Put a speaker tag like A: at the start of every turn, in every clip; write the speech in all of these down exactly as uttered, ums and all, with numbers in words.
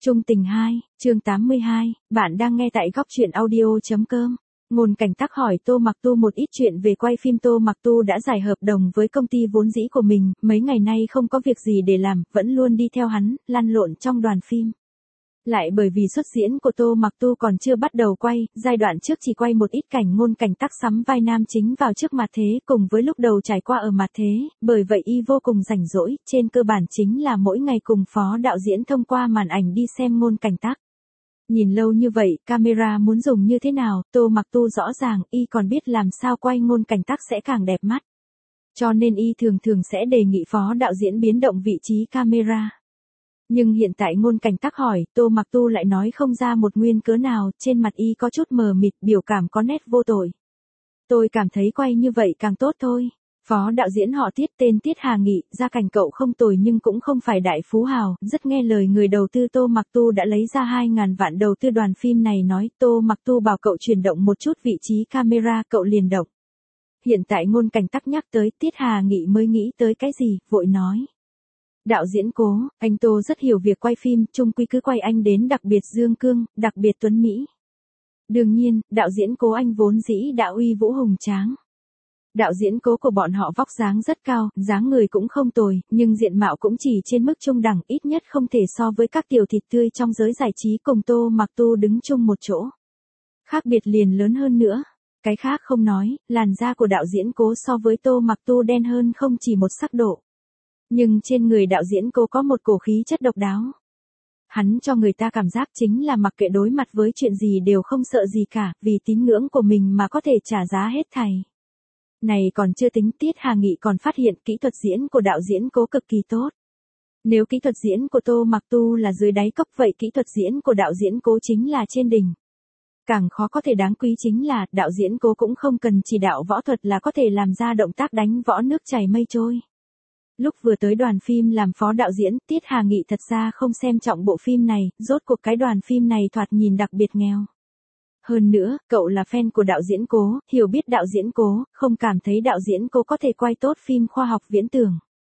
A: Trung tình hai, chương tám mươi hai, bạn đang nghe tại góc truyện audio chấm com. Ngôn Cảnh Tắc hỏi Tô Mặc Tu một ít chuyện về quay phim. Tô Mặc Tu đã giải hợp đồng với công ty vốn dĩ của mình, mấy ngày nay không có việc gì để làm, vẫn luôn đi theo hắn, lăn lộn trong đoàn phim. Lại bởi vì xuất diễn của Tô Mặc Tu còn chưa bắt đầu quay, giai đoạn trước chỉ quay một ít cảnh Ngôn Cảnh Tắc sắm vai nam chính vào trước mặt thế cùng với lúc đầu trải qua ở mặt thế, bởi vậy y vô cùng rảnh rỗi, trên cơ bản chính là mỗi ngày cùng phó đạo diễn thông qua màn ảnh đi xem Ngôn Cảnh Tắc. Nhìn lâu như vậy, camera muốn dùng như thế nào, Tô Mặc Tu rõ ràng, y còn biết làm sao quay Ngôn Cảnh Tắc sẽ càng đẹp mắt. Cho nên y thường thường sẽ đề nghị phó đạo diễn biến động vị trí camera. Nhưng hiện tại Ngôn Cảnh Tắc hỏi, Tô Mặc Tu lại nói không ra một nguyên cớ nào, trên mặt y có chút mờ mịt, biểu cảm có nét vô tội. Tôi cảm thấy quay như vậy càng tốt thôi. Phó đạo diễn họ Tiết, tên Tiết Hà Nghị, gia cảnh cậu không tồi nhưng cũng không phải đại phú hào, rất nghe lời người đầu tư. Tô Mặc Tu đã lấy ra hai ngàn vạn đầu tư đoàn phim này, nói Tô Mặc Tu bảo cậu chuyển động một chút vị trí camera, cậu liền động. Hiện tại Ngôn Cảnh Tắc nhắc tới Tiết Hà Nghị mới nghĩ tới cái gì, vội nói. Đạo diễn Cố, anh Tô rất hiểu việc quay phim, chung quy cứ quay anh đến đặc biệt dương cương, đặc biệt tuấn Mỹ. Đương nhiên, đạo diễn Cố anh vốn dĩ đã uy vũ hùng tráng. Đạo diễn Cố của bọn họ vóc dáng rất cao, dáng người cũng không tồi, nhưng diện mạo cũng chỉ trên mức trung đẳng, ít nhất không thể so với các tiểu thịt tươi trong giới giải trí cùng Tô Mặc Tu đứng chung một chỗ. Khác biệt liền lớn hơn nữa. Cái khác không nói, làn da của đạo diễn Cố so với Tô Mặc Tu đen hơn không chỉ một sắc độ. Nhưng trên người đạo diễn Cố có một cổ khí chất độc đáo. Hắn cho người ta cảm giác chính là mặc kệ đối mặt với chuyện gì đều không sợ gì cả, vì tín ngưỡng của mình mà có thể trả giá hết thảy. Này còn chưa tính, Tiết Hà Nghị còn phát hiện kỹ thuật diễn của đạo diễn Cố cực kỳ tốt. Nếu kỹ thuật diễn của Tô Mặc Tu là dưới đáy cốc, vậy kỹ thuật diễn của đạo diễn Cố chính là trên đỉnh. Càng khó có thể đáng quý chính là, đạo diễn Cố cũng không cần chỉ đạo võ thuật là có thể làm ra động tác đánh võ nước chảy mây trôi. Lúc vừa tới đoàn phim làm phó đạo diễn, Tiết Hà Nghị thật ra không xem trọng bộ phim này, rốt cuộc cái đoàn phim này thoạt nhìn đặc biệt nghèo. Hơn nữa, cậu là fan của đạo diễn Cố, hiểu biết đạo diễn Cố, không cảm thấy đạo diễn Cố có thể quay tốt phim khoa học viễn tưởng.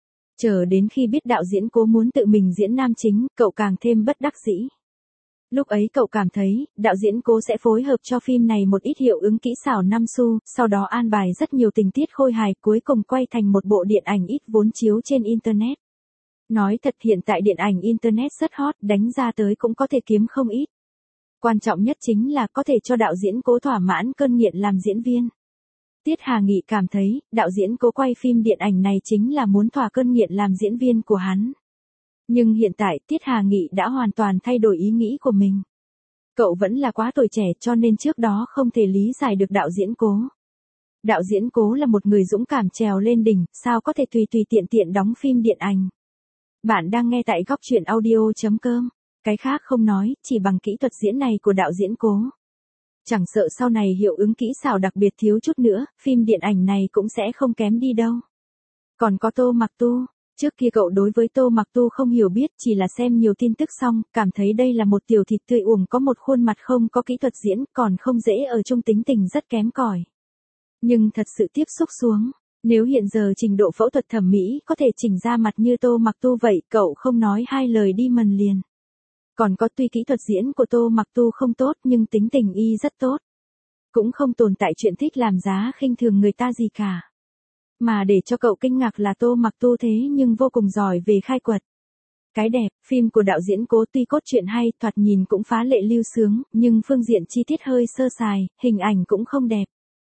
A: Chờ đến khi biết đạo diễn Cố muốn tự mình diễn nam chính, cậu càng thêm bất đắc dĩ. Lúc ấy cậu cảm thấy, đạo diễn Cố sẽ phối hợp cho phim này một ít hiệu ứng kỹ xảo năm xu, sau đó an bài rất nhiều tình tiết khôi hài, cuối cùng quay thành một bộ điện ảnh ít vốn chiếu trên Internet. Nói thật, hiện tại điện ảnh Internet rất hot, đánh ra tới cũng có thể kiếm không ít. Quan trọng nhất chính là có thể cho đạo diễn Cố thỏa mãn cơn nghiện làm diễn viên. Tiết Hà Nghị cảm thấy, đạo diễn Cố quay phim điện ảnh này chính là muốn thỏa cơn nghiện làm diễn viên của hắn. Nhưng hiện tại Tiết Hà Nghị đã hoàn toàn thay đổi ý nghĩ của mình. Cậu vẫn là quá tuổi trẻ cho nên trước đó không thể lý giải được đạo diễn Cố. Đạo diễn Cố là một người dũng cảm trèo lên đỉnh, sao có thể tùy tùy tiện tiện đóng phim điện ảnh. Bạn đang nghe tại góc truyện audio chấm com. Cái khác không nói, chỉ bằng kỹ thuật diễn này của đạo diễn Cố. Chẳng sợ sau này hiệu ứng kỹ xảo đặc biệt thiếu chút nữa, phim điện ảnh này cũng sẽ không kém đi đâu. Còn có Tô Mặc Tu. Trước kia cậu đối với Tô Mặc Tu không hiểu biết, chỉ là xem nhiều tin tức xong, cảm thấy đây là một tiểu thịt tươi uổng có một khuôn mặt không có kỹ thuật diễn, còn không dễ ở chung, tính tình rất kém cỏi. Nhưng thật sự tiếp xúc xuống, nếu hiện giờ trình độ phẫu thuật thẩm mỹ có thể chỉnh ra mặt như Tô Mặc Tu vậy, cậu không nói hai lời đi mần liền. Còn có, tuy kỹ thuật diễn của Tô Mặc Tu không tốt nhưng tính tình y rất tốt. Cũng không tồn tại chuyện thích làm giá khinh thường người ta gì cả. Mà để cho cậu kinh ngạc là Tô Mặc Tu thế nhưng vô cùng giỏi về khai quật. Cái đẹp, phim của đạo diễn Cố tuy cốt truyện hay, thoạt nhìn cũng phá lệ lưu sướng, nhưng phương diện chi tiết hơi sơ sài, hình ảnh cũng không đẹp.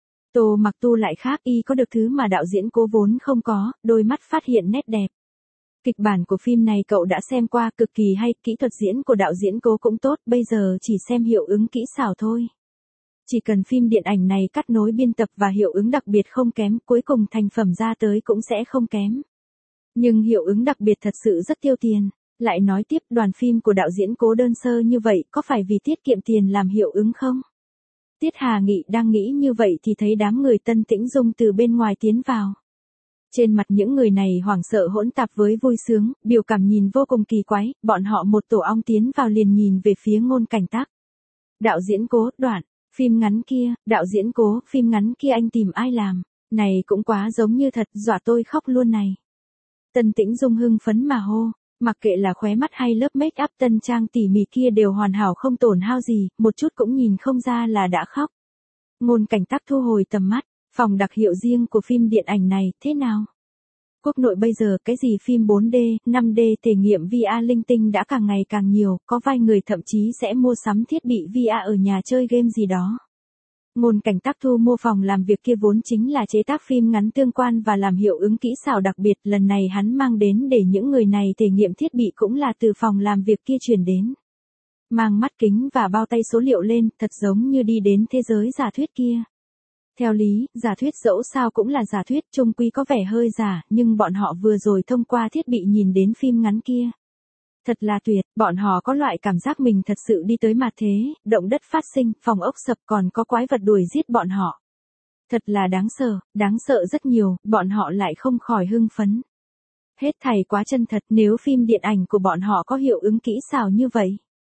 A: Tô Mặc Tu lại khác, y có được thứ mà đạo diễn Cố vốn không có, đôi mắt phát hiện nét đẹp. Kịch bản của phim này cậu đã xem qua, cực kỳ hay, kỹ thuật diễn của đạo diễn Cố cũng tốt, bây giờ chỉ xem hiệu ứng kỹ xảo thôi. Chỉ cần phim điện ảnh này cắt nối biên tập và hiệu ứng đặc biệt không kém, cuối cùng thành phẩm ra tới cũng sẽ không kém. Nhưng hiệu ứng đặc biệt thật sự rất tiêu tiền. Lại nói tiếp, đoàn phim của đạo diễn Cố đơn sơ như vậy, có phải vì tiết kiệm tiền làm hiệu ứng không? Tiết Hà Nghị đang nghĩ như vậy thì thấy đám người Tân Tĩnh Dung từ bên ngoài tiến vào. Trên mặt những người này hoảng sợ hỗn tạp với vui sướng, biểu cảm nhìn vô cùng kỳ quái, bọn họ một tổ ong tiến vào liền nhìn về phía Ngôn Cảnh Tắc. Đạo diễn Cố, đoạn. Phim ngắn kia, đạo diễn Cố, phim ngắn kia anh tìm ai làm, này cũng quá giống như thật, dọa tôi khóc luôn này. Tân Tĩnh Dung hưng phấn mà hô, Mặc kệ là khóe mắt hay lớp make up tân trang tỉ mỉ kia đều hoàn hảo không tổn hao gì, một chút cũng nhìn không ra là đã khóc. Ngôn Cảnh Tắc thu hồi tầm mắt, phòng đặc hiệu riêng của phim điện ảnh này, thế nào? Quốc nội bây giờ cái gì phim bốn D, năm D thể nghiệm vê rờ linh tinh đã càng ngày càng nhiều, có vài người thậm chí sẽ mua sắm thiết bị vê rờ ở nhà chơi game gì đó. Ngôn Cảnh Tắc thu mua phòng làm việc kia vốn chính là chế tác phim ngắn tương quan và làm hiệu ứng kỹ xảo đặc biệt, lần này hắn mang đến để những người này thể nghiệm thiết bị cũng là từ phòng làm việc kia chuyển đến. Mang mắt kính và bao tay số liệu lên, thật giống như đi đến thế giới giả thuyết kia. Theo lý, giả thuyết dẫu sao cũng là giả thuyết, chung quy có vẻ hơi giả, nhưng bọn họ vừa rồi thông qua thiết bị nhìn đến phim ngắn kia. Thật là tuyệt, bọn họ có loại cảm giác mình thật sự đi tới mặt thế, động đất phát sinh, phòng ốc sập còn có quái vật đuổi giết bọn họ. Thật là đáng sợ, đáng sợ rất nhiều, bọn họ lại không khỏi hưng phấn. Hết thảy quá chân thật, nếu phim điện ảnh của bọn họ có hiệu ứng kỹ xảo như vậy.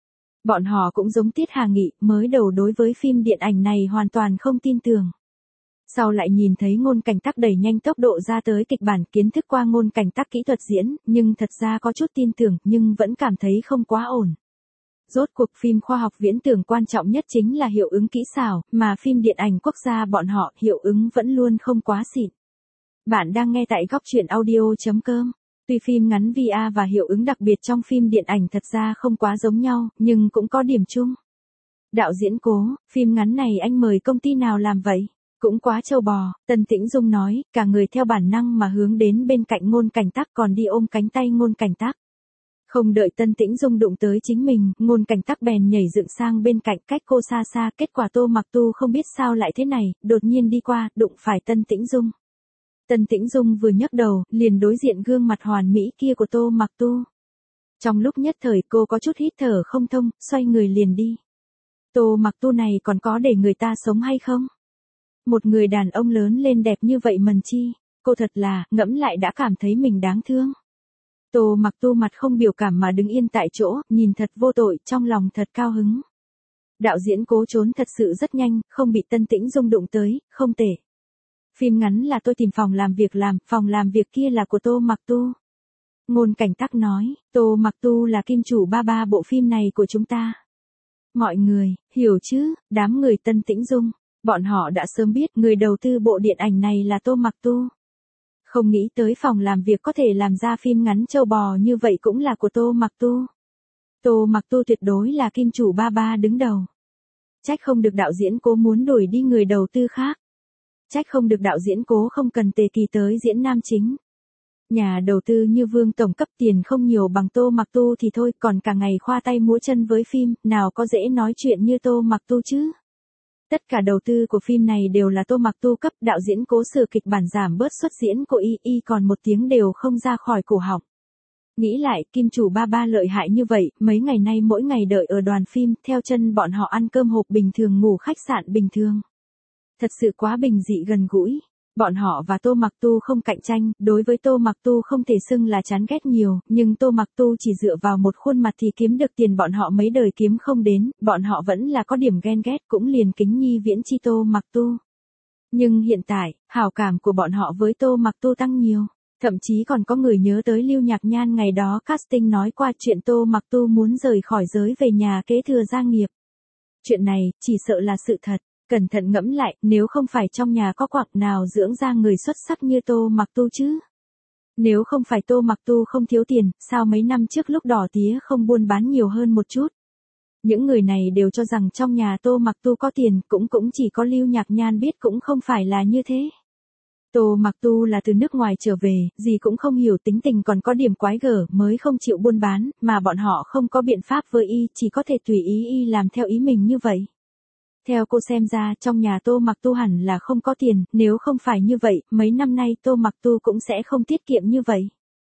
A: Bọn họ cũng giống Tiết Hà Nghị, mới đầu đối với phim điện ảnh này hoàn toàn không tin tưởng. Sau lại nhìn thấy Ngôn Cảnh Tắc đẩy nhanh tốc độ ra tới kịch bản, kiến thức qua Ngôn Cảnh Tắc kỹ thuật diễn, nhưng thật ra có chút tin tưởng, nhưng vẫn cảm thấy không quá ổn. Rốt cuộc phim khoa học viễn tưởng quan trọng nhất chính là hiệu ứng kỹ xảo, mà phim điện ảnh quốc gia bọn họ hiệu ứng vẫn luôn không quá xịn. Bạn đang nghe tại góc truyện audio chấm com. Tuy phim ngắn vê rờ và hiệu ứng đặc biệt trong phim điện ảnh thật ra không quá giống nhau, nhưng cũng có điểm chung. Đạo diễn Cố, phim ngắn này anh mời công ty nào làm vậy? Cũng quá trâu bò, Tân Tĩnh Dung nói, cả người theo bản năng mà hướng đến bên cạnh Ngôn Cảnh Tắc còn đi ôm cánh tay Ngôn Cảnh Tắc. Không đợi Tân Tĩnh Dung đụng tới chính mình, Ngôn Cảnh Tắc bèn nhảy dựng sang bên cạnh cách cô xa xa, kết quả Tô Mặc Tu không biết sao lại thế này, đột nhiên đi qua, đụng phải Tân Tĩnh Dung. Tân Tĩnh Dung vừa nhấc đầu, liền đối diện gương mặt hoàn mỹ kia của Tô Mặc Tu. Trong lúc nhất thời cô có chút hít thở không thông, xoay người liền đi. Tô Mặc Tu này còn có để người ta sống hay không? Một người đàn ông lớn lên đẹp như vậy mần chi, cô thật là, ngẫm lại đã cảm thấy mình đáng thương. Tô Mặc Tu mặt không biểu cảm mà đứng yên tại chỗ, nhìn thật vô tội, trong lòng thật cao hứng. Đạo diễn Cố trốn thật sự rất nhanh, không bị Tân Tĩnh Dung đụng tới, không tệ. Phim ngắn là tôi tìm phòng làm việc làm, phòng làm việc kia là của Tô Mặc Tu. Ngôn Cảnh Tắc nói, Tô Mặc Tu là kim chủ ba ba bộ phim này của chúng ta. Mọi người, hiểu chứ, đám người Tân Tĩnh Dung, bọn họ đã sớm biết người đầu tư bộ điện ảnh này là Tô Mặc Tu. Không nghĩ tới phòng làm việc có thể làm ra phim ngắn trâu bò như vậy cũng là của Tô Mặc Tu. Tô Mặc Tu tuyệt đối là kim chủ ba ba đứng đầu. Trách không được đạo diễn Cố muốn đuổi đi người đầu tư khác. Trách không được đạo diễn Cố không cần Tề Kỳ tới diễn nam chính. Nhà đầu tư như Vương tổng cấp tiền không nhiều bằng Tô Mặc Tu thì thôi, còn cả ngày khoa tay múa chân với phim, nào có dễ nói chuyện như Tô Mặc Tu chứ. Tất cả đầu tư của phim này đều là Tô Mặc Tu cấp, đạo diễn Cố sửa kịch bản giảm bớt suất diễn của y, y còn một tiếng đều không ra khỏi cổ họng. Nghĩ lại, kim chủ ba ba lợi hại như vậy, mấy ngày nay mỗi ngày đợi ở đoàn phim, theo chân bọn họ ăn cơm hộp bình thường, ngủ khách sạn bình thường. Thật sự quá bình dị gần gũi. Bọn họ và Tô Mặc Tu không cạnh tranh, đối với Tô Mặc Tu không thể xưng là chán ghét nhiều, nhưng Tô Mặc Tu chỉ dựa vào một khuôn mặt thì kiếm được tiền bọn họ mấy đời kiếm không đến, bọn họ vẫn là có điểm ghen ghét, cũng liền kính nhi viễn chi Tô Mặc Tu. Nhưng hiện tại, hảo cảm của bọn họ với Tô Mặc Tu tăng nhiều, thậm chí còn có người nhớ tới Lưu Nhạc Nhan ngày đó casting nói qua chuyện Tô Mặc Tu muốn rời khỏi giới về nhà kế thừa gia nghiệp. Chuyện này, chỉ sợ là sự thật. Cẩn thận ngẫm lại, nếu không phải trong nhà có quặng nào dưỡng ra người xuất sắc như Tô Mặc Tu chứ? Nếu không phải Tô Mặc Tu không thiếu tiền, sao mấy năm trước lúc đỏ tía không buôn bán nhiều hơn một chút? Những người này đều cho rằng trong nhà Tô Mặc Tu có tiền, cũng cũng chỉ có Lưu Nhạc Nhan biết cũng không phải là như thế. Tô Mặc Tu là từ nước ngoài trở về, gì cũng không hiểu, tính tình còn có điểm quái gở, mới không chịu buôn bán, mà bọn họ không có biện pháp với y, chỉ có thể tùy ý y làm theo ý mình như vậy. Theo cô xem ra, trong nhà Tô Mặc Tu hẳn là không có tiền, nếu không phải như vậy, mấy năm nay Tô Mặc Tu cũng sẽ không tiết kiệm như vậy.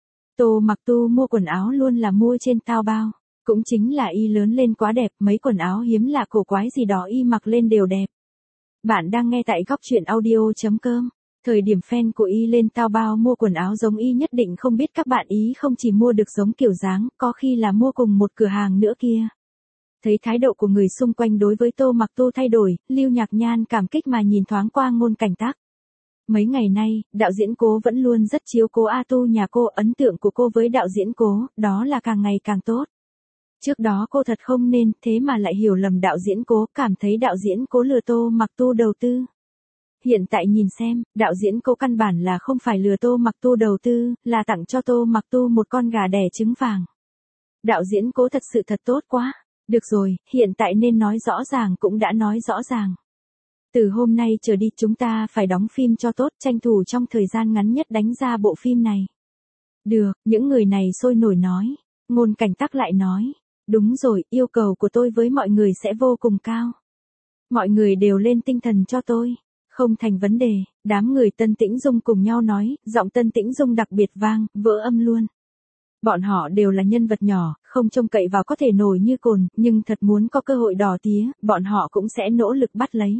A: Tô Mặc Tu mua quần áo luôn là mua trên Taobao, cũng chính là y lớn lên quá đẹp, mấy quần áo hiếm lạ cổ quái gì đó y mặc lên đều đẹp. Bạn đang nghe tại góc truyện audio chấm com. Thời điểm fan của y lên Taobao mua quần áo giống y nhất định không biết các bạn ý không chỉ mua được giống kiểu dáng, có khi là mua cùng một cửa hàng nữa kia. Thấy thái độ của người xung quanh đối với Tô Mặc Tu thay đổi, Lưu Nhạc Nhan cảm kích mà nhìn thoáng qua Ngôn Cảnh Tắc. Mấy ngày nay, đạo diễn Cố vẫn luôn rất chiếu cố A Tu nhà cô, ấn tượng của cô với đạo diễn Cố, đó là càng ngày càng tốt. Trước đó cô thật không nên, thế mà lại hiểu lầm đạo diễn Cố, cảm thấy đạo diễn Cố lừa Tô Mặc Tu đầu tư. Hiện tại nhìn xem, đạo diễn Cố căn bản là không phải lừa Tô Mặc Tu đầu tư, là tặng cho Tô Mặc Tu một con gà đẻ trứng vàng. Đạo diễn Cố thật sự thật tốt quá. Được rồi, hiện tại nên nói rõ ràng cũng đã nói rõ ràng. Từ hôm nay trở đi chúng ta phải đóng phim cho tốt, tranh thủ trong thời gian ngắn nhất đánh ra bộ phim này. Được, những người này sôi nổi nói. Ngôn Cảnh Tắc lại nói. Đúng rồi, yêu cầu của tôi với mọi người sẽ vô cùng cao. Mọi người đều lên tinh thần cho tôi. Không thành vấn đề, đám người Tân Tĩnh Dung cùng nhau nói, giọng Tân Tĩnh Dung đặc biệt vang, vỡ âm luôn. Bọn họ đều là nhân vật nhỏ, không trông cậy vào có thể nổi như cồn, nhưng thật muốn có cơ hội đỏ tía, bọn họ cũng sẽ nỗ lực bắt lấy.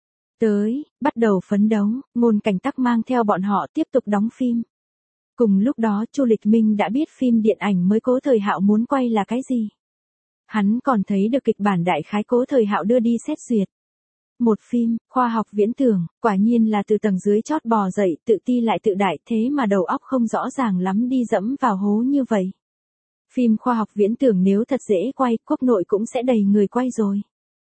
A: Tới, bắt đầu phấn đấu, Ngôn Cảnh Tắc mang theo bọn họ tiếp tục đóng phim. Cùng lúc đó Chu Lịch Minh đã biết phim điện ảnh mới Cố Thời Hạo muốn quay là cái gì. Hắn còn thấy được kịch bản đại khái Cố Thời Hạo đưa đi xét duyệt. Một phim, khoa học viễn tưởng, quả nhiên là từ tầng dưới chót bò dậy, tự ti lại tự đại, thế mà đầu óc không rõ ràng lắm đi dẫm vào hố như vậy. Phim khoa học viễn tưởng nếu thật dễ quay, quốc nội cũng sẽ đầy người quay rồi.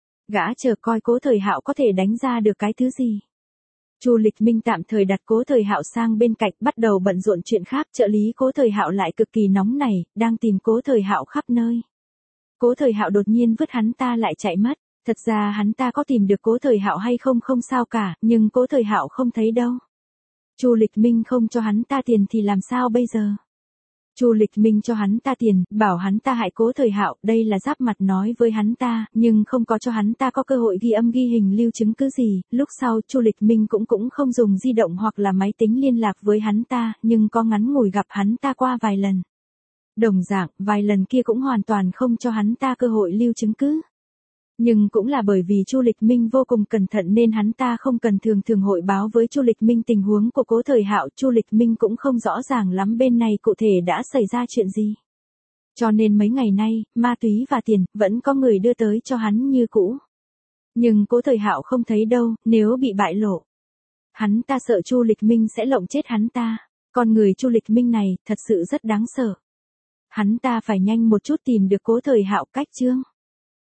A: Gã chờ coi Cố Thời Hạo có thể đánh ra được cái thứ gì. Chu Lịch Minh tạm thời đặt Cố Thời Hạo sang bên cạnh, bắt đầu bận rộn chuyện khác, trợ lý Cố Thời Hạo lại cực kỳ nóng nảy, đang tìm Cố Thời Hạo khắp nơi. Cố Thời Hạo đột nhiên vứt hắn ta lại chạy mất. Thật ra hắn ta có tìm được Cố Thời Hạo hay không không sao cả, nhưng Cố Thời Hạo không thấy đâu. Chu Lịch Minh không cho hắn ta tiền thì làm sao bây giờ? Chu Lịch Minh cho hắn ta tiền, bảo hắn ta hại Cố Thời Hạo, đây là giáp mặt nói với hắn ta, nhưng không có cho hắn ta có cơ hội ghi âm ghi hình lưu chứng cứ gì. Lúc sau Chu Lịch Minh cũng cũng không dùng di động hoặc là máy tính liên lạc với hắn ta, nhưng có ngắn ngủi gặp hắn ta qua vài lần. Đồng dạng, vài lần kia cũng hoàn toàn không cho hắn ta cơ hội lưu chứng cứ. Nhưng cũng là bởi vì Chu Lịch Minh vô cùng cẩn thận nên hắn ta không cần thường thường hội báo với Chu Lịch Minh tình huống của Cố Thời Hạo, Chu Lịch Minh cũng không rõ ràng lắm bên này cụ thể đã xảy ra chuyện gì. Cho nên mấy ngày nay, ma túy và tiền vẫn có người đưa tới cho hắn như cũ. Nhưng Cố Thời Hạo không thấy đâu, nếu bị bại lộ, hắn ta sợ Chu Lịch Minh sẽ lộng chết hắn ta. Con người Chu Lịch Minh này thật sự rất đáng sợ. Hắn ta phải nhanh một chút tìm được Cố Thời Hạo cách chương.